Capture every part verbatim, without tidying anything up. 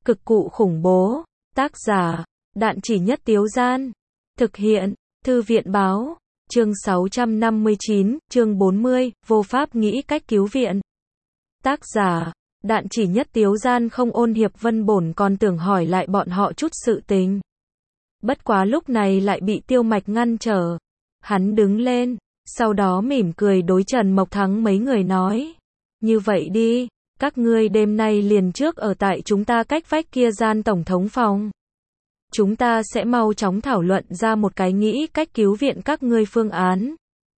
Cực cụ khủng bố. Tác giả, Đạn Chỉ Nhất Tiếu Gian. Thực hiện, Thư viện báo. Chương sáu trăm năm mươi chín, chương bốn mươi, vô pháp nghĩ cách cứu viện. Tác giả, Đạn Chỉ Nhất Tiếu Gian. Không, Ôn Hiệp Vân bổn còn tưởng hỏi lại bọn họ chút sự tình. Bất quá lúc này lại bị Tiêu Mạch ngăn trở. Hắn đứng lên, sau đó mỉm cười đối Trần Mộc Thắng mấy người nói. Như vậy đi, các ngươi đêm nay liền trước ở tại chúng ta cách vách kia gian tổng thống phòng. Chúng ta sẽ mau chóng thảo luận ra một cái nghĩ cách cứu viện các ngươi phương án.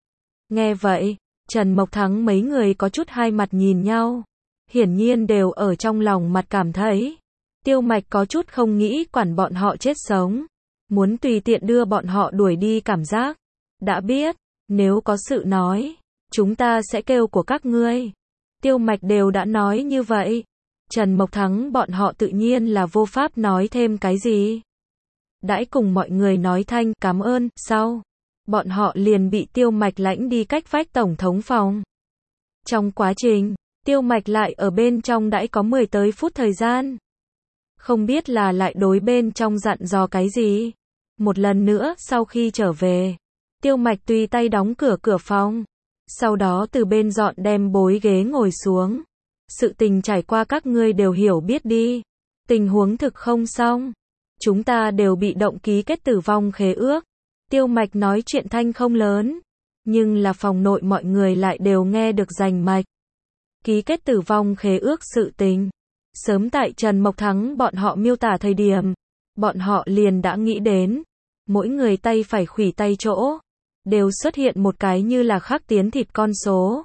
Nghe vậy, Trần Mộc Thắng mấy người có chút hai mặt nhìn nhau. Hiển nhiên đều ở trong lòng mặt cảm thấy. Tiêu Mạch có chút không nghĩ quản bọn họ chết sống. Muốn tùy tiện đưa bọn họ đuổi đi cảm giác. Đã biết, nếu có sự nói, chúng ta sẽ kêu của các ngươi. Tiêu Mạch đều đã nói như vậy. Trần Mộc Thắng bọn họ tự nhiên là vô pháp nói thêm cái gì. Đãi cùng mọi người nói thanh cảm ơn, sau, bọn họ liền bị Tiêu Mạch lãnh đi cách vách tổng thống phòng. Trong quá trình, Tiêu Mạch lại ở bên trong đãi có mười tới phút thời gian. Không biết là lại đối bên trong dặn dò cái gì. Một lần nữa, sau khi trở về, Tiêu Mạch tùy tay đóng cửa cửa phòng. Sau đó từ bên dọn đem bối ghế ngồi xuống. Sự tình trải qua các ngươi đều hiểu biết đi. Tình huống thực không xong. Chúng ta đều bị động ký kết tử vong khế ước. Tiêu Mạch nói chuyện thanh không lớn. Nhưng là phòng nội mọi người lại đều nghe được rành mạch. Ký kết tử vong khế ước sự tình. Sớm tại Trần Mộc Thắng bọn họ miêu tả thời điểm. Bọn họ liền đã nghĩ đến. Mỗi người tay phải khủy tay chỗ. Đều xuất hiện một cái như là khắc tiến thịt con số.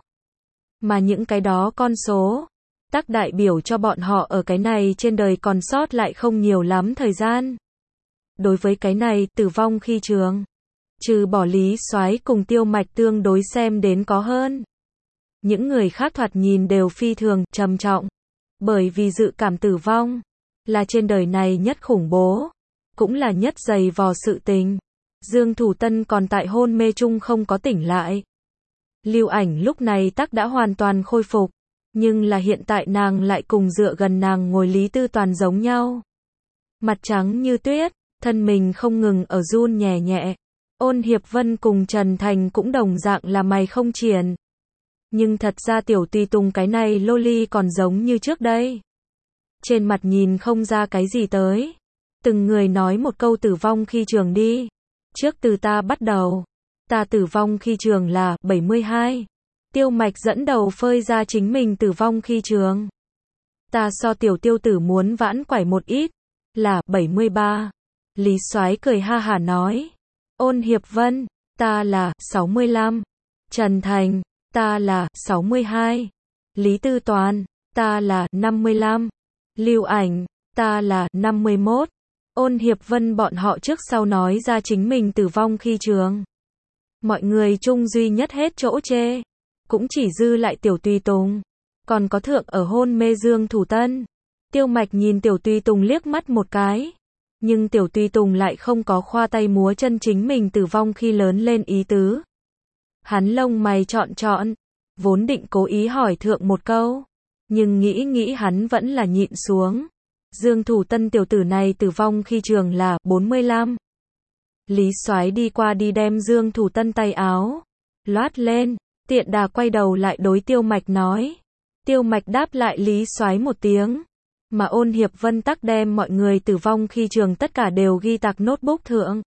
Mà những cái đó con số. Tác đại biểu cho bọn họ ở cái này trên đời còn sót lại không nhiều lắm thời gian. Đối với cái này, tử vong khi trường. Trừ bỏ Lý Soái cùng Tiêu Mạch tương đối xem đến có hơn. Những người khác thoạt nhìn đều phi thường, trầm trọng. Bởi vì dự cảm tử vong. Là trên đời này nhất khủng bố. Cũng là nhất dày vò sự tình. Dương Thủ Tân còn tại hôn mê chung không có tỉnh lại. Lưu Ảnh lúc này tắc đã hoàn toàn khôi phục. Nhưng là hiện tại nàng lại cùng dựa gần nàng ngồi Lý Tư Toàn giống nhau. Mặt trắng như tuyết, thân mình không ngừng ở run nhẹ nhẹ. Ôn Hiệp Vân cùng Trần Thành cũng đồng dạng là mày không triển. Nhưng thật ra Tiểu Tùy Tùng cái này loli còn giống như trước đây. Trên mặt nhìn không ra cái gì tới. Từng người nói một câu tử vong khi trường đi. Trước từ ta bắt đầu. Ta tử vong khi trường là bảy mươi hai. Tiêu Mạch dẫn đầu phơi ra chính mình tử vong khi trường. Ta so Tiểu Tiêu tử muốn vãn quải một ít. Là bảy mươi ba. Lý Soái cười ha hả nói. Ôn Hiệp Vân, ta là sáu mươi lăm. Trần Thành, ta là sáu mươi hai. Lý Tư Toàn, ta là năm mươi lăm. Lưu Ảnh, ta là năm mươi mốt. Ôn Hiệp Vân bọn họ trước sau nói ra chính mình tử vong khi trường. Mọi người chung duy nhất hết chỗ chê. Cũng chỉ dư lại Tiểu Tùy Tùng. Còn có thượng ở hôn mê Dương Thủ Tân. Tiêu Mạch nhìn Tiểu Tùy Tùng liếc mắt một cái. Nhưng Tiểu Tùy Tùng lại không có khoa tay múa chân chính mình tử vong khi lớn lên ý tứ. Hắn lông mày trọn trọn. Vốn định cố ý hỏi thượng một câu. Nhưng nghĩ nghĩ hắn vẫn là nhịn xuống. Dương Thủ Tân tiểu tử này tử vong khi trường là bốn mươi lăm. Lý Soái đi qua đi đem Dương Thủ Tân tay áo loát lên, tiện đà quay đầu lại đối Tiêu Mạch nói. Tiêu Mạch đáp lại Lý Soái một tiếng, mà Ôn Hiệp Vân tắc đem mọi người tử vong khi trường tất cả đều ghi tạc notebook thượng.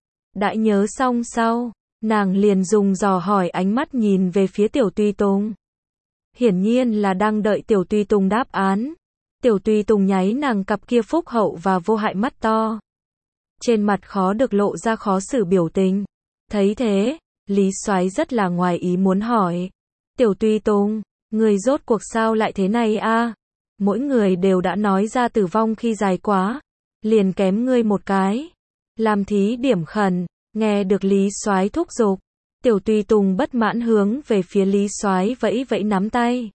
Đã nhớ xong sau, nàng liền dùng dò hỏi ánh mắt nhìn về phía Tiểu Tùy Tùng. Hiển nhiên là đang đợi Tiểu Tùy Tùng đáp án. Tiểu Tùy Tùng nháy nàng cặp kia phúc hậu và vô hại mắt to. Trên mặt khó được lộ ra khó xử biểu tình. Thấy thế, Lý Soái rất là ngoài ý muốn hỏi. Tiểu Tùy Tùng, người rốt cuộc sao lại thế này a? Mỗi người đều đã nói ra tử vong khi dài quá. Liền kém ngươi một cái. Làm thí điểm khẩn, nghe được Lý Soái thúc giục. Tiểu Tùy Tùng bất mãn hướng về phía Lý Soái vẫy vẫy nắm tay.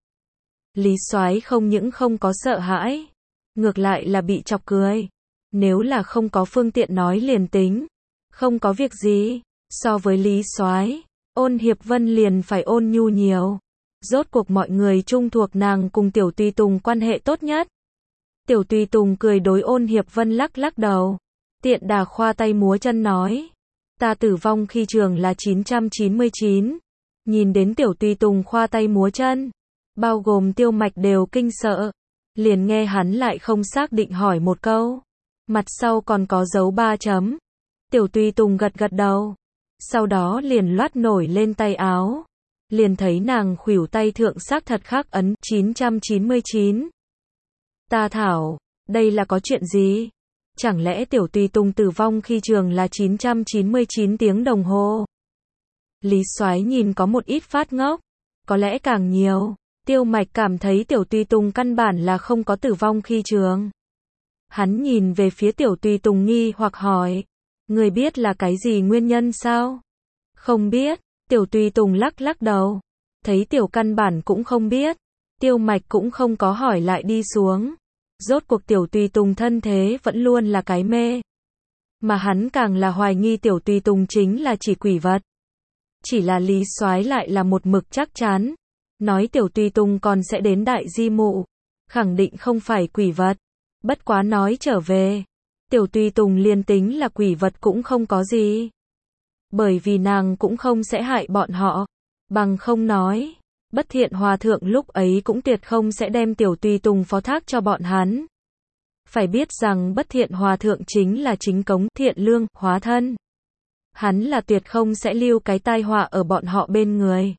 Lý Soái không những không có sợ hãi, ngược lại là bị chọc cười. Nếu là không có phương tiện nói liền tính, không có việc gì. So với Lý Soái, Ôn Hiệp Vân liền phải ôn nhu nhiều. Rốt cuộc mọi người chung thuộc nàng cùng Tiểu Tùy Tùng quan hệ tốt nhất. Tiểu Tùy Tùng cười đối Ôn Hiệp Vân lắc lắc đầu. Tiện đà khoa tay múa chân nói. Ta tử vong khi trường là chín trăm chín mươi chín. Nhìn đến Tiểu Tùy Tùng khoa tay múa chân, bao gồm Tiêu Mạch đều kinh sợ. Liền nghe hắn lại không xác định hỏi một câu. Mặt sau còn có dấu ba chấm. Tiểu Tùy Tùng gật gật đầu. Sau đó liền loát nổi lên tay áo. Liền thấy nàng khuỷu tay thượng xác thật khắc ấn chín trăm chín mươi chín. Ta thảo, đây là có chuyện gì? Chẳng lẽ Tiểu Tùy Tùng tử vong khi trường là chín trăm chín mươi chín tiếng đồng hồ? Lý Soái nhìn có một ít phát ngốc, có lẽ càng nhiều. Tiêu Mạch cảm thấy Tiểu Tùy Tùng căn bản là không có tử vong khi trường. Hắn nhìn về phía Tiểu Tùy Tùng nghi hoặc hỏi, người biết là cái gì nguyên nhân sao? Không biết. Tiểu Tùy Tùng lắc lắc đầu. Thấy Tiểu căn bản cũng không biết. Tiêu Mạch cũng không có hỏi lại đi xuống. Rốt cuộc Tiểu Tùy Tùng thân thế vẫn luôn là cái mê. Mà hắn càng là hoài nghi Tiểu Tùy Tùng chính là chỉ quỷ vật. Chỉ là Lý Soái lại là một mực chắc chắn. Nói Tiểu Tùy Tùng còn sẽ đến Đại Di Mụ. Khẳng định không phải quỷ vật. Bất quá nói trở về. Tiểu Tùy Tùng liền tính là quỷ vật cũng không có gì. Bởi vì nàng cũng không sẽ hại bọn họ. Bằng không nói. Bất Thiện Hòa Thượng lúc ấy cũng tuyệt không sẽ đem Tiểu Tùy Tùng phó thác cho bọn hắn. Phải biết rằng Bất Thiện Hòa Thượng chính là chính cống thiện lương, hóa thân. Hắn là tuyệt không sẽ lưu cái tai họa ở bọn họ bên người.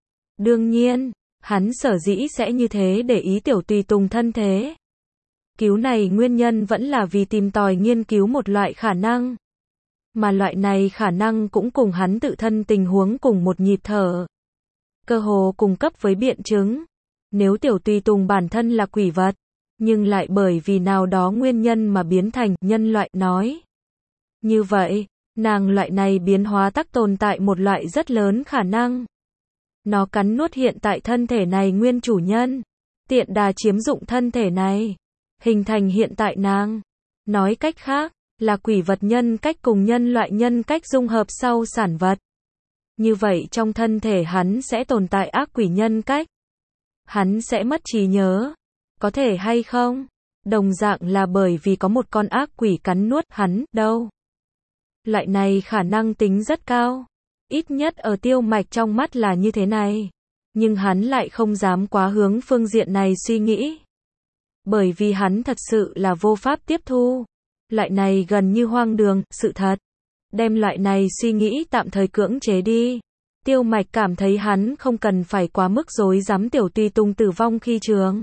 Đương nhiên, hắn sở dĩ sẽ như thế để ý Tiểu Tùy Tùng thân thế. Cứu này nguyên nhân vẫn là vì tìm tòi nghiên cứu một loại khả năng. Mà loại này khả năng cũng cùng hắn tự thân tình huống cùng một nhịp thở. Cơ hồ cung cấp với biện chứng. Nếu Tiểu Tùy Tùng bản thân là quỷ vật, nhưng lại bởi vì nào đó nguyên nhân mà biến thành nhân loại nói. Như vậy, nàng loại này biến hóa tắc tồn tại một loại rất lớn khả năng. Nó cắn nuốt hiện tại thân thể này nguyên chủ nhân. Tiện đà chiếm dụng thân thể này. Hình thành hiện tại nàng. Nói cách khác, là quỷ vật nhân cách cùng nhân loại nhân cách dung hợp sau sản vật. Như vậy trong thân thể hắn sẽ tồn tại ác quỷ nhân cách. Hắn sẽ mất trí nhớ. Có thể hay không? Đồng dạng là bởi vì có một con ác quỷ cắn nuốt hắn, đâu. Loại này khả năng tính rất cao. Ít nhất ở Tiêu Mạch trong mắt là như thế này. Nhưng hắn lại không dám quá hướng phương diện này suy nghĩ. Bởi vì hắn thật sự là vô pháp tiếp thu. Loại này gần như hoang đường, sự thật. Đem loại này suy nghĩ tạm thời cưỡng chế đi. Tiêu Mạch cảm thấy hắn không cần phải quá mức rối rắm Tiểu Tùy Tùng tử vong khi trường.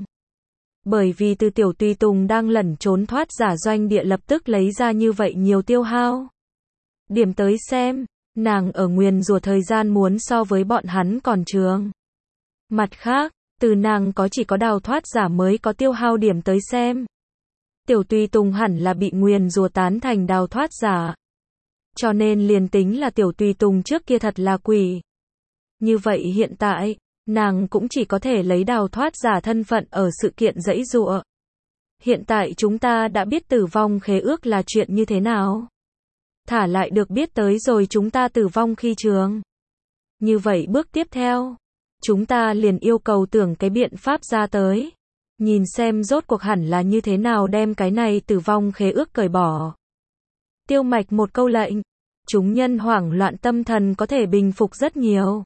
Bởi vì từ Tiểu Tùy Tùng đang lẩn trốn thoát giả doanh địa lập tức lấy ra như vậy nhiều tiêu hao. Điểm tới xem, nàng ở nguyền rủa thời gian muốn so với bọn hắn còn trường. Mặt khác, từ nàng có chỉ có đào thoát giả mới có tiêu hao điểm tới xem. Tiểu Tùy Tùng hẳn là bị nguyền rủa tán thành đào thoát giả. Cho nên liền tính là Tiểu Tùy Tùng trước kia thật là quỷ. Như vậy hiện tại, nàng cũng chỉ có thể lấy đào thoát giả thân phận ở sự kiện giãy giụa. Hiện tại chúng ta đã biết tử vong khế ước là chuyện như thế nào. Thả lại được biết tới rồi chúng ta tử vong khi trường. Như vậy bước tiếp theo, chúng ta liền yêu cầu tưởng cái biện pháp ra tới. Nhìn xem rốt cuộc hẳn là như thế nào đem cái này tử vong khế ước cởi bỏ. Tiêu Mạch một câu lệnh, chúng nhân hoảng loạn tâm thần có thể bình phục rất nhiều.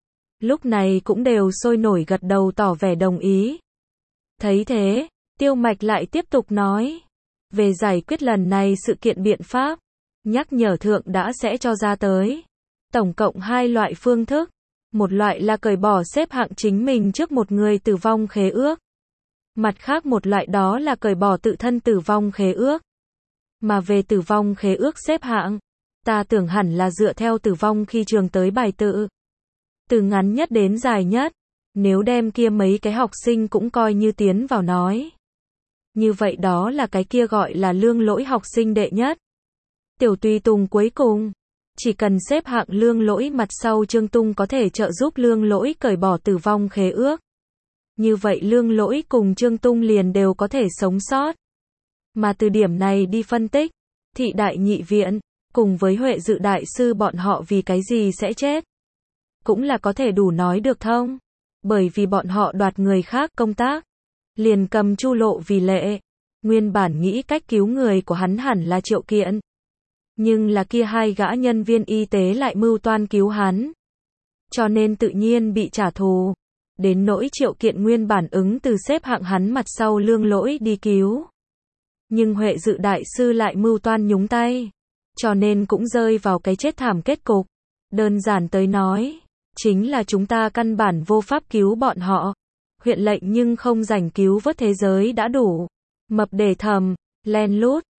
Lúc này cũng đều sôi nổi gật đầu tỏ vẻ đồng ý. Thấy thế, Tiêu Mạch lại tiếp tục nói. Về giải quyết lần này sự kiện biện pháp, nhắc nhở thượng đã sẽ cho ra tới. Tổng cộng hai loại phương thức. Một loại là cởi bỏ xếp hạng chính mình trước một người tử vong khế ước. Mặt khác một loại đó là cởi bỏ tự thân tử vong khế ước. Mà về tử vong khế ước xếp hạng, ta tưởng hẳn là dựa theo tử vong khi trường tới bài tự. Từ ngắn nhất đến dài nhất, nếu đem kia mấy cái học sinh cũng coi như tiến vào nói. Như vậy đó là cái kia gọi là lương lỗi học sinh đệ nhất. Tiểu Tùy Tùng cuối cùng, chỉ cần xếp hạng lương lỗi mặt sau Trương Tung có thể trợ giúp lương lỗi cởi bỏ tử vong khế ước. Như vậy lương lỗi cùng Trương Tung liền đều có thể sống sót. Mà từ điểm này đi phân tích, thị đại nhị viện, cùng với Huệ Dự đại sư bọn họ vì cái gì sẽ chết. Cũng là có thể đủ nói được thông. Bởi vì bọn họ đoạt người khác công tác. Liền cầm Chu Lộ vì lệ. Nguyên bản nghĩ cách cứu người của hắn hẳn là Triệu Kiện. Nhưng là kia hai gã nhân viên y tế lại mưu toan cứu hắn. Cho nên tự nhiên bị trả thù. Đến nỗi Triệu Kiện nguyên bản ứng từ xếp hạng hắn mặt sau Lương Lỗi đi cứu. Nhưng Huệ Dự đại sư lại mưu toan nhúng tay. Cho nên cũng rơi vào cái chết thảm kết cục. Đơn giản tới nói, chính là chúng ta căn bản vô pháp cứu bọn họ. Huyện lệnh nhưng không rảnh cứu vớt thế giới đã đủ. Mập để thầm, len lút,